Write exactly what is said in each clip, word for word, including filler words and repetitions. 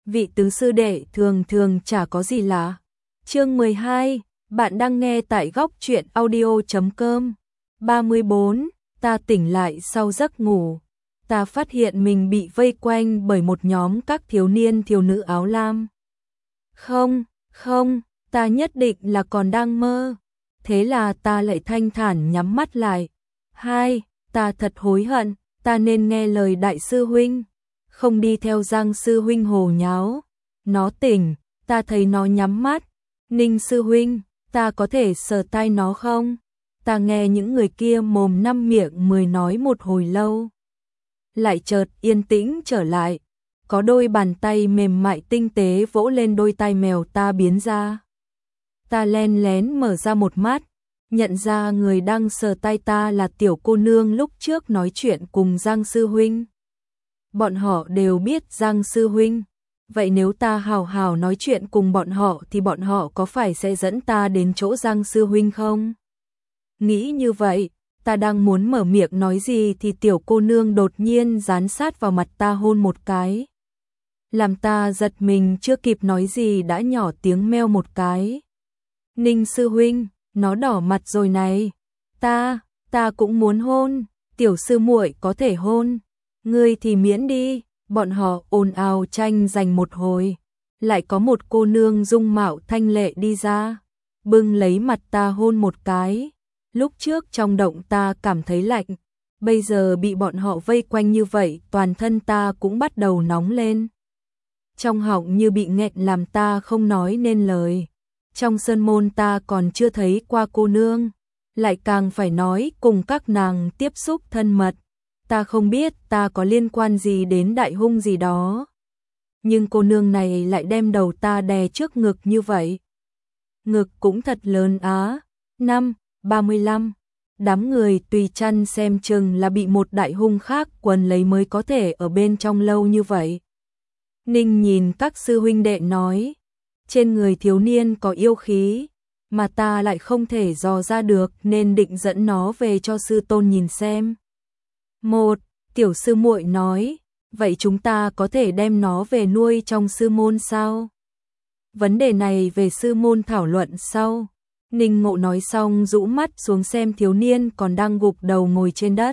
vị tứ sư đệ thường thường chả có gì lạ. Chương mười hai, bạn đang nghe tại góc truyện audio chấm com. ba mươi bốn, ta tỉnh lại sau giấc ngủ. Ta phát hiện mình bị vây quanh bởi một nhóm các thiếu niên thiếu nữ áo lam. Không, không, ta nhất định là còn đang mơ. Thế là ta lại thanh thản nhắm mắt lại. Hai, ta thật hối hận, ta nên nghe lời đại sư huynh, không đi theo Giang sư huynh hồ nháo. Nó tỉnh, ta thấy nó nhắm mắt. Ninh sư huynh, ta có thể sờ tai nó không? Ta nghe những người kia mồm năm miệng mười nói một hồi lâu. Lại chợt yên tĩnh trở lại, có đôi bàn tay mềm mại tinh tế vỗ lên đôi tai mèo ta biến ra. Ta len lén mở ra một mắt, nhận ra người đang sờ tay ta là tiểu cô nương lúc trước nói chuyện cùng Giang sư huynh. Bọn họ đều biết Giang sư huynh, vậy nếu ta hào hào nói chuyện cùng bọn họ thì bọn họ có phải sẽ dẫn ta đến chỗ Giang sư huynh không? Nghĩ như vậy, ta đang muốn mở miệng nói gì thì tiểu cô nương đột nhiên dán sát vào mặt ta hôn một cái. Làm ta giật mình, chưa kịp nói gì đã nhỏ tiếng meo một cái. Ninh sư huynh, nó đỏ mặt rồi này. Ta, ta cũng muốn hôn, tiểu sư muội có thể hôn. Ngươi thì miễn đi. Bọn họ ồn ào tranh giành một hồi. Lại có một cô nương dung mạo thanh lệ đi ra, bưng lấy mặt ta hôn một cái. Lúc trước trong động ta cảm thấy lạnh, bây giờ bị bọn họ vây quanh như vậy, toàn thân ta cũng bắt đầu nóng lên. Trong họng như bị nghẹn làm ta không nói nên lời. Trong sơn môn ta còn chưa thấy qua cô nương, lại càng phải nói cùng các nàng tiếp xúc thân mật. Ta không biết ta có liên quan gì đến đại hung gì đó, nhưng cô nương này lại đem đầu ta đè trước ngực như vậy. Ngực cũng thật lớn á. Năm, ba mươi lăm. Đám người tùy chăn xem chừng là bị một đại hung khác quần lấy mới có thể ở bên trong lâu như vậy. Ninh nhìn các sư huynh đệ nói, trên người thiếu niên có yêu khí, mà ta lại không thể dò ra được nên định dẫn nó về cho sư tôn nhìn xem. Một, tiểu sư muội nói, vậy chúng ta có thể đem nó về nuôi trong sư môn sao? Vấn đề này về sư môn thảo luận sau. Ninh Ngộ nói xong rũ mắt xuống xem thiếu niên còn đang gục đầu ngồi trên đất.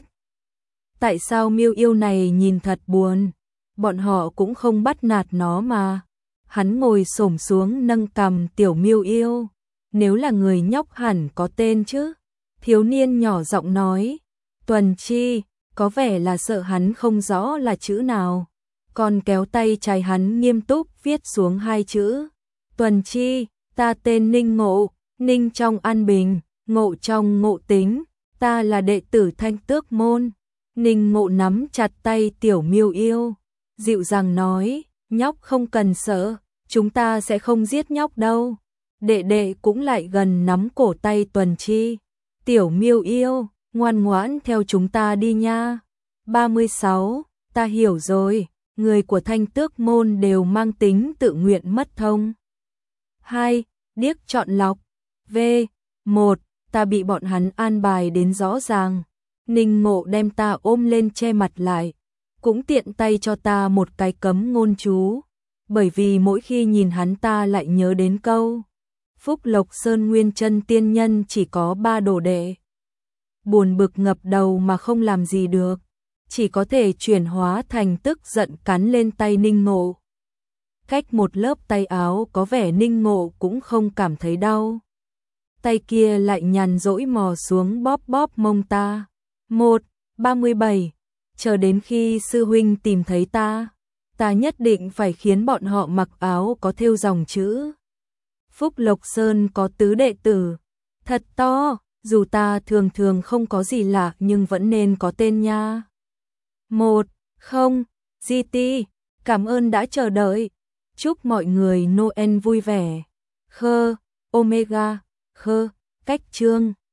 Tại sao miêu yêu này nhìn thật buồn, bọn họ cũng không bắt nạt nó mà. Hắn ngồi xổm xuống nâng cằm, tiểu miêu yêu, nếu là người nhóc hẳn có tên chứ. Thiếu niên nhỏ giọng nói, Tuần Chi, có vẻ là sợ hắn không rõ là chữ nào. Còn kéo tay trái hắn nghiêm túc viết xuống hai chữ. Tuần Chi, ta tên Ninh Ngộ, Ninh trong an bình, Ngộ trong ngộ tính, ta là đệ tử Thanh Tước môn. Ninh Ngộ nắm chặt tay tiểu miêu yêu, dịu dàng nói, nhóc không cần sợ, chúng ta sẽ không giết nhóc đâu. Đệ đệ cũng lại gần nắm cổ tay Tuần Chi, tiểu miêu yêu, ngoan ngoãn theo chúng ta đi nha. ba mươi sáu, ta hiểu rồi, người của Thanh Tước môn đều mang tính tự nguyện mất thông. Hai, điếc chọn lọc. V, một, ta bị bọn hắn an bài đến rõ ràng. Ninh Ngộ đem ta ôm lên che mặt lại, cũng tiện tay cho ta một cái cấm ngôn chú, bởi vì mỗi khi nhìn hắn ta lại nhớ đến câu Phúc Lộc Sơn Nguyên Chân tiên nhân chỉ có ba đồ đệ. Buồn bực ngập đầu mà không làm gì được, chỉ có thể chuyển hóa thành tức giận cắn lên tay Ninh Ngộ. Cách một lớp tay áo có vẻ Ninh Ngộ cũng không cảm thấy đau. Tay kia lại nhàn rỗi mò xuống bóp bóp mông ta. Một, ba mươi bảy, chờ đến khi sư huynh tìm thấy ta, ta nhất định phải khiến bọn họ mặc áo có thêu dòng chữ Phúc Lộc Sơn có tứ đệ tử, thật to. Dù ta thường thường không có gì lạ nhưng vẫn nên có tên nha. Một, không, giê tê, cảm ơn đã chờ đợi. Chúc mọi người Noel vui vẻ. Khơ, Omega, khơ, cách chương.